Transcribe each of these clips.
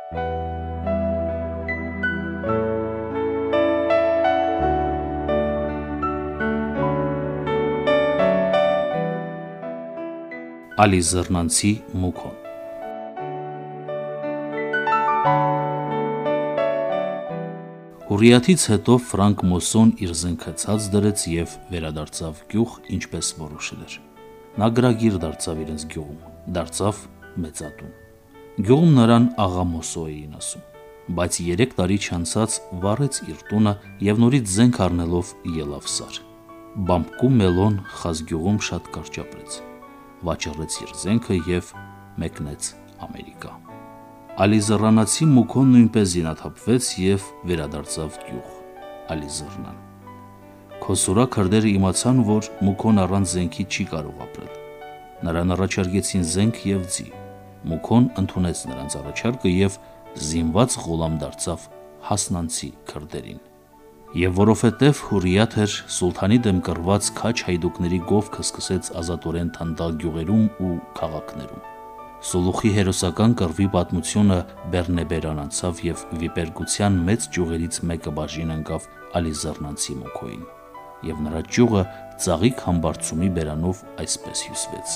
Ալիզեռնանցի Մուքոն։ Հուրիաթից հետո Ֆրանկ Մոսոն իր զենքը ցած դրեց եւ վերադարձավ գյուղ, ինչպես որոշել էր։ Նա գրագիր դարձավ իրենց գյուղում, դարձավ մեծատուն։ Գյուղում նրան աղա Մոսո էին ասում, բայց 3 տարի չանցած վառեց իր տունը եւ նորից զենք առնելով ելավ Սար։ Բամբկու Մելոն խազգյուղում շատ կարճապրեց, վաճառեց իր զենքը եւ մեկնեց Ամերիկա։ Ալիզեռնանացի Մուքոն նույնպես զինաթափվեց եւ վերադարձավ գյուղ, Ալիզեռնան։ Քոսուրա քրդերը իմացան, որ Մուքոն առանց զենքի չի կարող ապրել։ Նրան առաջարկեցին զենք եւ ձի։ Մուքոն ընդունեց նրանց առաջարկը եւ զինված ғոլամ դարձավ հասնանցի քրդերին։ Եվ որովհետև Հուրիաթ էր, սուլթանի դեմ կռված քաչ հայդուկների գովքը սկսեց ազատորեն թնդալ գյուղերում ու քաղաքներում։ Սուլուխի հերոսական կռվի պատմությունը բեռնեբերան անցավ եւ վիպերգության մեծ ճյուղերից մեկը բաժին ընկավ Ալիզեռնանցի Մուքոին, եւ նրա ճյուղը ծաղիկ համբարձումի բերանով այսպես հյուսվեց։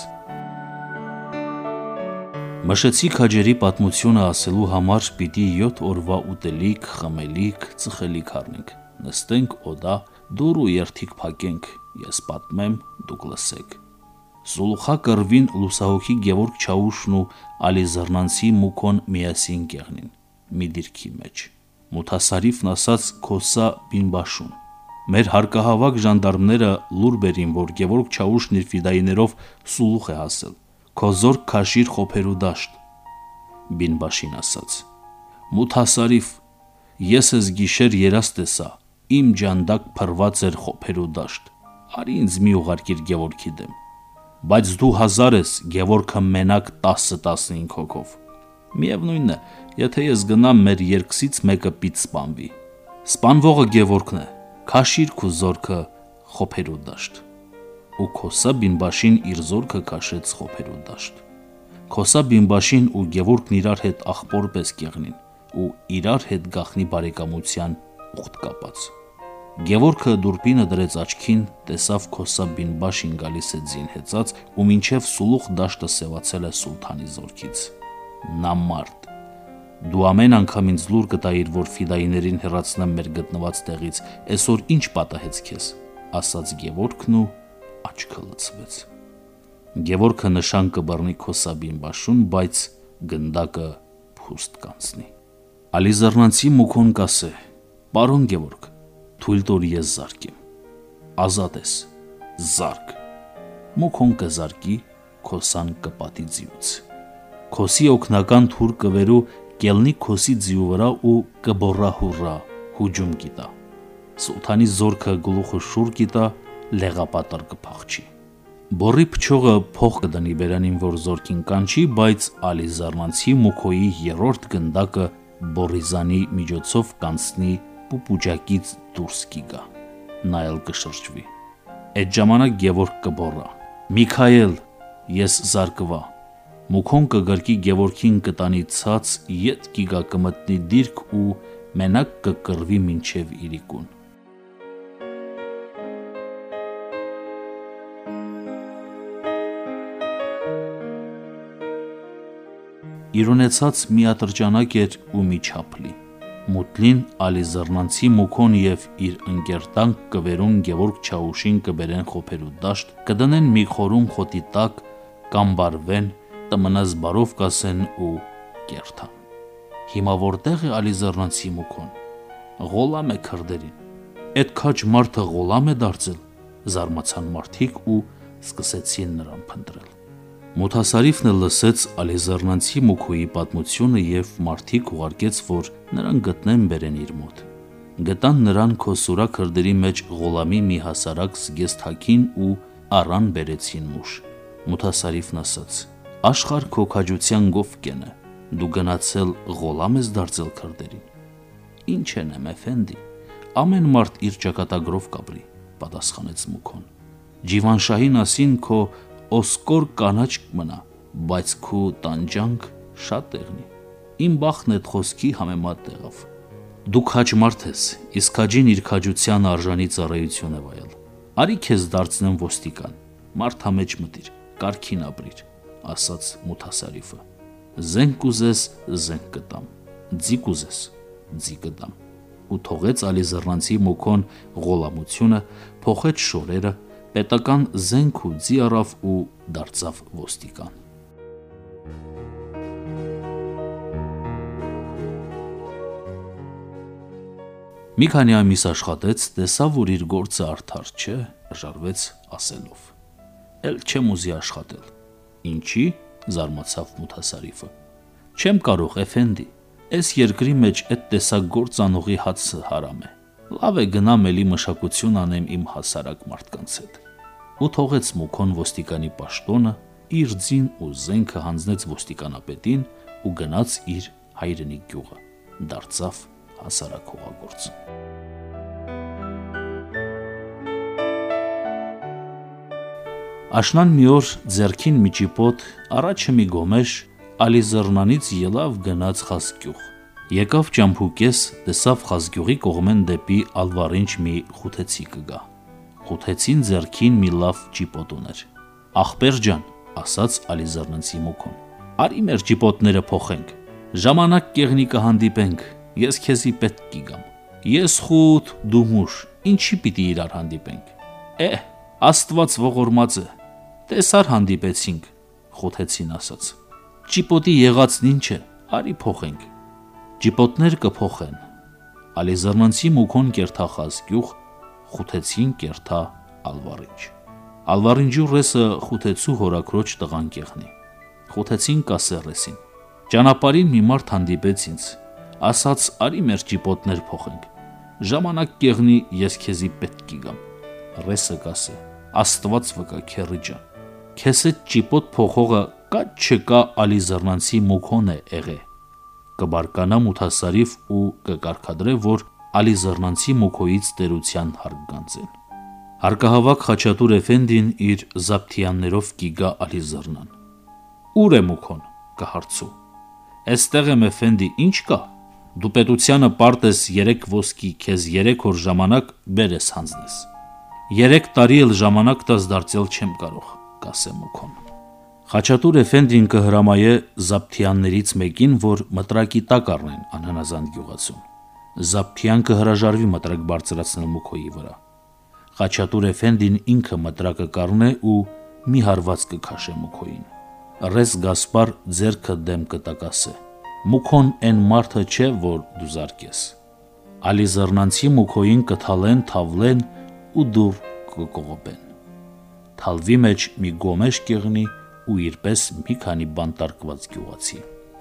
Մշեցի քաջերի պատմությունը ասելու համար պիտի 7 օրվա ուտելիք, խմելիք, ծխելիք առնենք, նստենք օդա, դուր ու երթիք փակենք, ես պատմեմ, դուք լսեք։ Սուլուխա կռվին լուսահոգի Գևորգ Չաուշն ու Ալիզեռնանցի Մուքոն միասին կեղնին, մի դիրքի մեջ։ Մութասարիֆն ասաց Քոսա Բինբաշուն։ Մեր հարկահավաք ժանդարմները լուր բերին, որ Գևորգ Չաուշն իր ֆիդայիներով Սուլուխ է հասել։ Քոզոր քաշիր խոփերու դաշտ։ Բինբաշին ասաց. Մութասարիֆ, ես ես գիշեր երաս տեսա, իմ ջանդակ փրված էր խոփերու դաշտ։ Արի ինձ մի ուղարկիր Գևորգի դեմ։ Բայց դու 1000 ես, Գևորգը մենակ 10-15 հոգով։ Միևնույնն է, եթե ես գնամ, մեր երկսից մեկը պիտ սպանվի։ Սպանվողը Գևորգն է, քաշիր քու զորքը խոփերու դաշտ։ Ու Քոսա Բինբաշին իր զորքը քաշեց խոփերու դաշտ։ Քոսա Բինբաշին ու Գևորգն իրար հետ աղբոր պես կեղնին ու իրար հետ գախնի բարեկամության ուխտ կապած։ Գևորգը դուրբինը դրեց աչքին, տեսավ Քոսա Բինբաշին գալիս է ձին հեծած ու մինչև Սուլուխ դաշտը սևացել է սուլթանի զորքից։ Նա մարդ, դու ամեն անգամ ինձ լուր կտայիր, որ ֆիդայիներին հեռացնեմ մեր գտնված տեղից, այսօր ինչ պատահեց քեզ, ասաց Գևորգն ու աչքը լցվեց։ Գևորգը նշան կբռնի Քոսա Բինբաշուն, բայց գնդակը փուստ կանցնի։ Ալիզեռնանցի Մուքոն կասե. Պարոն Գևորգ, թույլ տուր ես զարկեմ։ Ազատ ես, զարկ։ Մուքոն կզարկի, Քոսան կպատի ձիուց։ Քոսի օգնական թուր կվերու կելնի Քոսի ձիու վրա ու կբոռա հուրա, հուջում կիտա։ Սուլթանի զորքը գլուխը շուր կիտա, լեղապատար կփախչի։ Բորի փչողը փող կդնի բերանին, որ զորքին կանչի, բայց Ալիզեռնանցի Մուքոյի երրորդ գնդակը Բորիզանի միջոցով կանցնի պուպուջակից դուրս կիգա։ Նա էլ կշրջվի։ Այդ ժամանակ Գևորգ կբոռա. Միքայել, ես զարկվա։ Մուքոն կգրկի Գևորգին կտանի ցած, ետ կիգա կմտնի դիրք ու մենակ կկռվի մինչև իրիկուն։ Իր ունեցած մի ատրճանակ էր ու մի չափլի։ Մուտլին Ալիզեռնանցի Մուքոն եւ իր ընկերտանք կվերուն Գևորգ Չաուշին կբերեն խոփերու դաշտ, կդնեն մի խորում խոտի տակ, կամբարվեն, տմնաս բարով կասեն ու կերթան։ Հիմա որտեղ է Ալիզեռնանցի Մուքոն։ Ղոլամ է քրդերին։ Այդ քաչ մարդը ղոլամ է դարձել, զարմացան մարդիկ ու սկսեցին նրան փնտրել։ Մութասարիֆն լսեց Ալիզեռնանցի Մուքոյի պատմությունը եւ մարդիկ ուղարկեց, որ նրան գտնեն բերեն իր մոտ։ Գտան նրան Քոսուրա քրդերի մեջ ղոլամի մի հասարակ զգեսթակին ու առան բերեցին մուշ։ Մութասարիֆն ասաց. Աշխարհ քո քաջության գովքեն է, դու գնացել ղոլամ ես դարձել քրդերին։ Ինչ ենեմ, էֆենդի, ամեն մարդ իր ճակատագրով կապրի, պատասխանեց Մուքոն։ Ջիվանշահին ասին քո Օսկոր կանաչ մնա, բայց քո տանջանք շատ տեղնի։ Իմ բախտն այդ խոսքի համեմատ եղավ։ Դու քաջ մարդ ես, իսկ քաջին իր քաջության արժանի ծառայություն է վայել։ Արի քեզ դարձնեմ ոստիկան, մարդամեջ մտիր, կարգին ապրիր, ասաց Մութասարիֆը։ Զենք կուզես, զենք կտամ, ձի կուզես, ձի կտամ։ Ու թողեց Ալիզռնանցի Մուքոն ղոլամությունը, փոխեց շորերը, պետական զենք ու ձի առավ ու դարձավ ոստիկան։ Մի քանի ամիս աշխատեց, տեսավ, որ իր գործը արդար չէ, ժարվեց ասելով. «Էլ չեմ ուզի աշխատել»։ Ինչի՞, զարմացավ Մութասարիֆը։ Չեմ կարող, էֆենդի, այս երկրի մեջ այդ տեսակ գործ անողի հացը հարամ է։ Լավ է գնամ էլի մշակություն անեմ իմ հասարակ մարդկանց հետ։ Ու թողեց Մուքոն ոստիկանի պաշտոնը, իր ձին ու զենքը հանձնեց ոստիկանապետին ու գնաց իր հայրենի գյուղը, դարձավ հասարակ հողագործ։ Աշնան մի օր ձեռքին մի ճիպոտ, առաջը մի գոմեշ, Ալիզռնանից ելավ գնաց Խազգյուղ։ Եկավ ճամփուկես, տեսավ Խազգյուղի կողմեն դեպի Ալվարինչ մի խութեցի կգա։ Խութեցին ձեռքին մի լավ ճիպոտ ուներ։ Ախպեր ջան, ասաց Ալիզռնանցի Մուքոն, արի մեր ճիպոտները փոխենք, ժամանակ կեղնի կհանդիպենք, ես քեզի պետք կգամ։ Ես խութ, դու մուշ, ինչի պիտի իրար հանդիպենք։ Աստված ողորմած է, տեսար հանդիպեցինք, խութեցին ասաց։ Ճիպոտի եղածն ինչ է, արի փոխենք։ Ճիպոտներ կփոխեն։ Ալիզռնանցի Մուքոն կերթա Խազգյուղ, խութեցին կերթա Ալվարինչ։ Ալվարինջու ռեսը խութեցու հորաքրոջ տղան կեղնի։ Խութեցին կասերեսին։ Ճանապարհին մի մարդ հանդիպեց ինձ, ասաց արի մեր ճիպոտներ փոխենք։ Ժամանակ կեղնի ես քեզի պետք կգամ։ Ռեսը կասե. Աստված վկա քեռի ջան, քեզ այդ ճիպոտ փոխողը կա չկա Ալիզռնանցի Մուքոն է եղե։ Կբարկանա Մութասարիֆ ու կկարգադրե, որ Ալիզռնանցի Մուքոյից տերության հարկ գանձեն։ Հարկահավաք Խաչատուր էֆենդին իր զապթիյաններով կիգա Ալիզռնան։ Ուր է Մուքոն, կհարցու։ Էստեղ եմ էֆենդի, ինչ կա։ Դու պետությանը պարտ ես 3 ոսկի, քեզ 3 օր ժամանակ բերես հանձնես։ 3 տարի էլ ժամանակ տաս դարձյալ չեմ կարող, կասե Մուքոն։ Խաչատուր էֆենդին կհրամայե զապթիյաններից մեկին, որ մտրակի տակ առնեն անհնազանդ գյուղացուն։ Զապթիան կհրաժարվի մտրակ բարձրացնել Մուքոյի վրա։ Խաչատուր էֆենդին ինքը մտրակը կառնե ու մի հարված կքաշե Մուքոյին։ Ռես Գասպար ձերքը դեմ կտակասե։ Մուքոն այն մարդը չէ, որ դու զարկես։ Ալիզռնանցի Մուքոյին կթալեն, թավլեն ու դուր կկողոպեն։ Թալվի մեջ մի գոմեշ կեղնի ու իրպես մի քանի բանտարկված գյուղացի։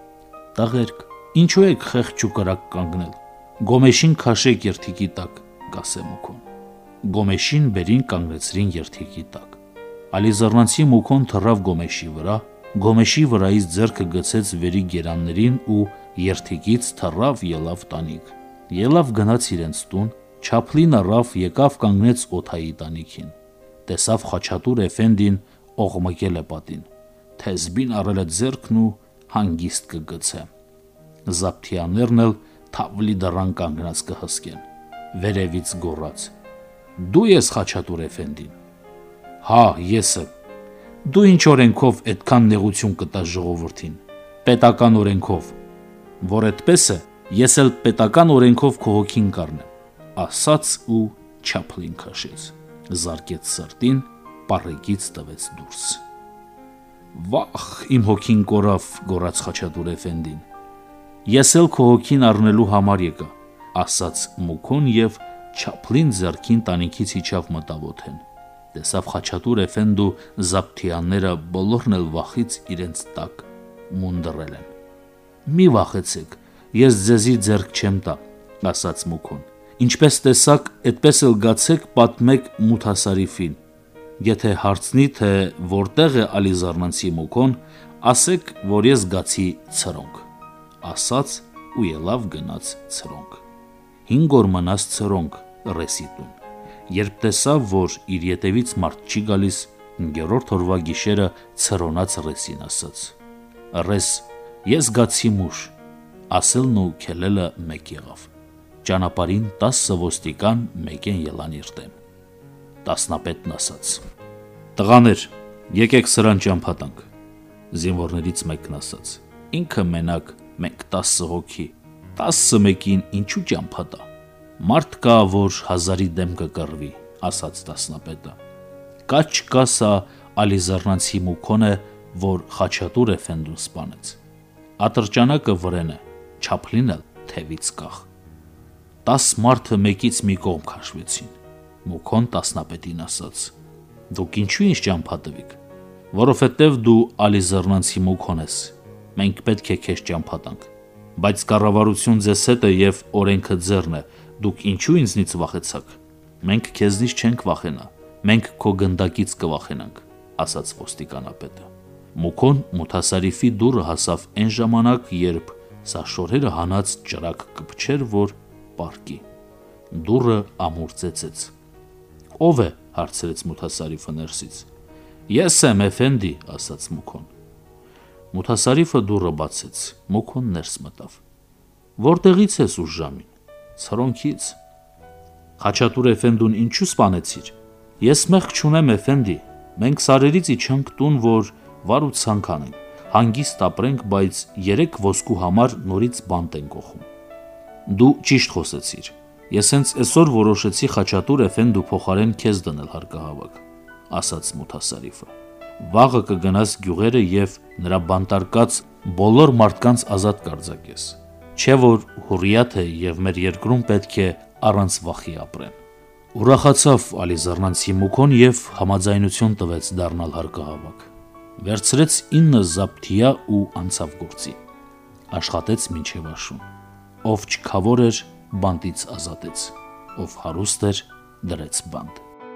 Տղերք, ինչու եք խեղճ ու կրակ կանգնել։ Գոմեշին քաշեք երթիկի տակ, կասե Մուքոն։ Գոմեշին բերին կանգնեցրին երթիկի տակ։ Ալիզռնանցի Մուքոն թռավ գոմեշի վրա, գոմեշի վրայից ձեռքը գցեց վերի գերաններին ու երթիկից թռավ ելավ տանիք։ Ելավ գնաց իրենց տուն, չափլին առավ, եկավ կանգնեց օթայի տանիքին։ Տեսավ Խաչատուր էֆենդին օղմկել է պատին, թեզբին առել է ձեռքն ու հանգիստ կգցե։ Զապթիաներն էլ թավլի դռան կանգնած կհսկեն։ Վերևից գոռաց. Դու ես Խաչատուր էֆենդին։ Հա, ես եմ։ Դու ինչ օրենքով այդքան նեղություն կտաս ժողովրդին։ Պետական օրենքով։ Որ այդպես է, ես էլ պետական օրենքով քո հոգին կառնեմ, ասաց ու չափլին քաշեց, զարկեց սրտին, պառիկից տվեց դուրս։ Վախ, իմ հոգին կորավ, գոռաց Խաչատուր էֆենդին։ Ես էլ քո հոգին առնելու համար եկա, ասաց Մուքոն եւ չափլին ձեռքին տանիքից իջավ մտավոթեն։ Տեսավ Խաչատուր էֆենդու զապթիյանները բոլորն էլ վախից իրենց տակ մունդռել են։ Մի վախեցեք, ես ձեզի ձեռք չեմ տա, ասաց Մուքոն։ Ինչպես տեսակ, այդպես էլ գացեք պատմեք Մութասարիֆին։ Եթե հարցնի, թե որտեղ է Ալիզռնանցի Մուքոն, ասեք, որ ես գացի ցրոնք, ասաց ու ելավ գնաց ցրոնք։ 5 օր մնաց ցրոնք ռեսի տուն։ Երբ տեսավ, որ իր ետևից մարդ չի գալիս, 5-րդ օրվա գիշերը ցրոնաց ռեսին ասաց. Ռես, ես գացի մուշ, ասելն ու քելելը մեկ եղավ։ Ճանապարհին 10 ոստիկան մեկեն ելան իր դեմ։ Տասնապետն ասաց. «Տղաներ, եկեք սրան ճամփա տանք»։ Զինվորներից մեկն ասաց. «Ինքը մենակ, մենք 10 հոգի, 10 մեկին ինչու ճամփա տա։ Մարդ կա, որ 1000-ի դեմ կկռվի», ասաց տասնապետը։ «Կա չկա սա Ալիզառնանցի Մուքոն է, որ Խաչատուր Էֆենդուն սպանեց։ Ատրճանակը վրեն է, Չափլին էլ թևից կախ»։ 10 մարդը մեկից մի կողմ քաշվեցին։ Մուքոն տասնապետին ասաց. «Դուք ինչու ինձ ճամփա տվիք, որովհետև դու Ալիզառնանցի Մուքոն ես, մենք պետք է քեզ ճամփա տանք, բայց կառավարություն ձեզ հետ է եւ օրենքը ձեռն է, դուք ինչու ինձնից վախեցաք։ Մենք քեզնից չենք վախենա, մենք քո գնդակից կվախենանք», ասաց ոստիկանապետը։ Մուքոն Մութասարիֆի դուռը հասավ այն ժամանակ, երբ սա շորերը հանած ճրակ կպչեր, որ պառկի։ Դուռը ամուր ծեծեց։ «Ո՞վ է», հարցրեց Մութասարիֆը ներսից։ «Ես եմ, Էֆենդի», ասաց Մուքոն։ Մութասարիֆը դուռը բացեց, Մուքոն ներս մտավ։ «Որտեղից ես ուշ ժամին»։ «Ցրոնքից»։ «Խաչատուր Էֆենդուն ինչու սպանեցիր»։ «Ես մեղք չունեմ, Էֆենդի, մենք սարերից իջանք տուն, որ վար ու ցանք անենք, հանգիստ ապրենք, բայց 3 ոսկու համար նորից բանտ ենք օխում»։ «Դու ճիշտ խոսեցիր, ես հենց այսօր որոշեցի Խաչատուր Էֆենդու փոխարեն քեզ դնել հարկահավաք», ասաց Մութասարիֆը։ «Վաղը կգնաս գյուղերը եւ նրա բանտարկած բոլոր մարդկանց ազատ կարձակես, չէ՞ որ հուրիաթ է եւ մեր երկրում պետք է առանց վախի ապրեն»։ Ուրախացավ Ալիզառնանցի Մուքոն եւ համաձայնություն տվեց դառնալ հարկահավաք։ Վերցրեց 9 զաբթիա ու անցավ գործի։ Աշխատեց մինչև աշուն։ Ով չքավոր էր, բանտից ազատեց, ով հարուստ էր, դրեց բանտ։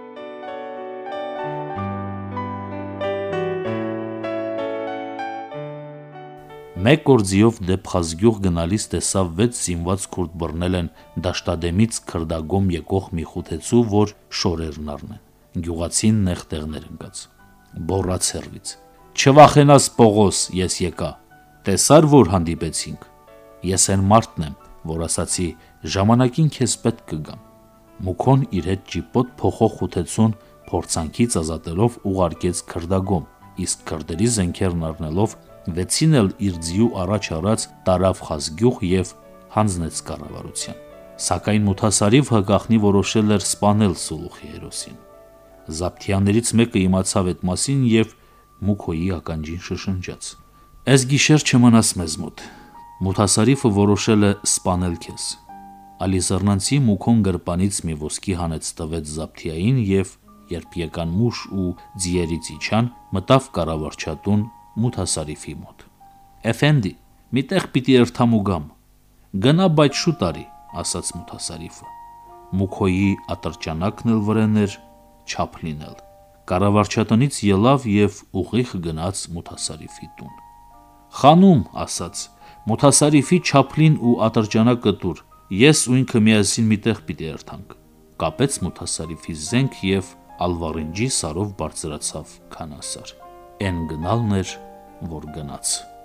Մեկ օր ձիով Դեփխազգյուղ գնալիս տեսավ 6 զինված քուրդ բռնել են Դաշտադեմից քրդագոմ եկող մի խութեցու, որ շորերն առնեն։ Գյուղացին նեղ տեղներ ընկած։ Բոռաց հեռվից. «Չվախենաս, Պողոս, ես եկա, տեսար, որ հանդիպեցինք։ Ես այն մարդն եմ, որ ասացի, ժամանակին քեզ պետք կգամ»։ Մուքոն իր հետ ճիպոտ փոխող խութեցուն փորձանքից ազատելով ուղարկեց քրդագոմ, իսկ քրդերի զենքերն առնելով 6-ին էլ իր ձիու առաջ առած տարավ Խազգյուղ եւ հանձնեց կառավարության։ Սակայն Մութասարիֆը գաղտնի որոշել էր սպանել Սուլուխի հերոսին։ Զաբթիաներից մեկը իմացավ այդ մասին եւ Մուքոյի ականջին շշնջաց. «Այս գիշեր չմնաս մեզ մոտ, Մութասարիֆը որոշել է սպանել քեզ»։ Ալիզառնանցի Մուքոն գրպանից մի ոսկի հանեց տվեց Զաբթիային եւ երբ եկան մուշ ու ձիերից իջան, մտավ կառավարչատուն Մութասարիֆի մոտ։ «Էֆենդի, մի տեղ պիտի երթամ ու գամ»։ «Գնա, բայց շուտ արի», ասաց Մութասարիֆը։ Մուքոյի ատրճանակն էլ վրեն էր, Չափլին էլ։ Կառավարչատնից ելավ եւ ուղիղ գնաց Մութասարիֆի տուն։ «Խանում», ասաց, «Մութասարիֆի Չափլին ու ատրճանակը տուր, ես ու ինքը միասին մի տեղ պիտի երթանք»։ Կապեց Մութասարիֆի զենք եւ ալվարինջի սարով բարձրացավ քանասար։ Էն գնալն էր, որ գնաց։